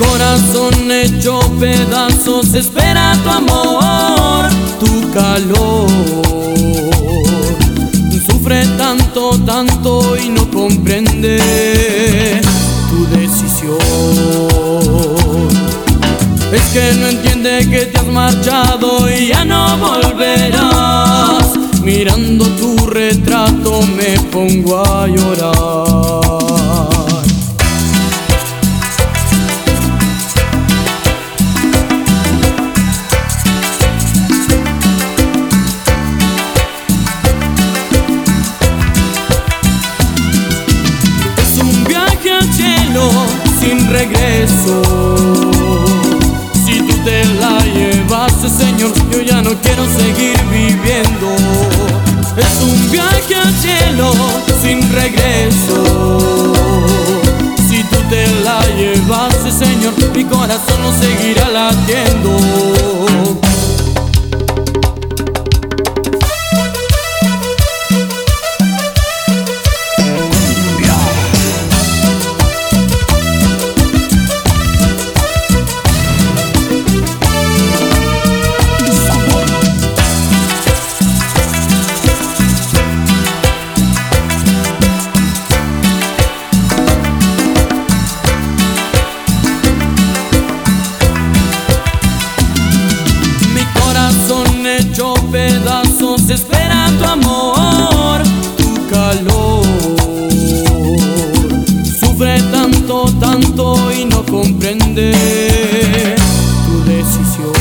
corazón hecho pedazos espera tu amor, tu calor. Sufre tanto, tanto y no comprende tu decisión. Es que no entiende que te has marchado y ya no volverás. Mirando tu retrato me pongo a llorar. Sin regreso, si tú te la llevaste, Señor, yo ya no quiero seguir viviendo. Es un viaje al cielo sin regreso. Si tú te la llevaste, Señor, mi corazón no seguirá latiendo. Hecho pedazos espera tu amor, tu calor. Sufre tanto, tanto y no comprende tu decisión.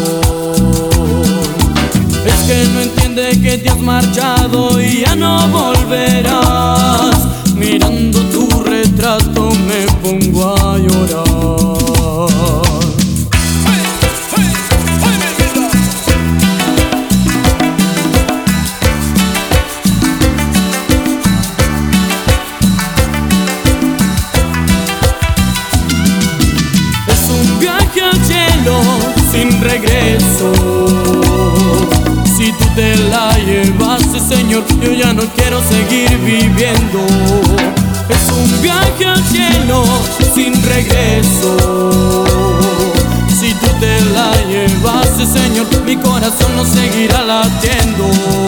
Es que no entiende que te has marchado y ya no volverás. Mirando tu retrato me pongo a llorar. Sin regreso, si tú te la llevaste, Señor, yo ya no quiero seguir viviendo. Es un viaje al cielo sin regreso. Si tú te la llevaste, Señor, mi corazón no seguirá latiendo.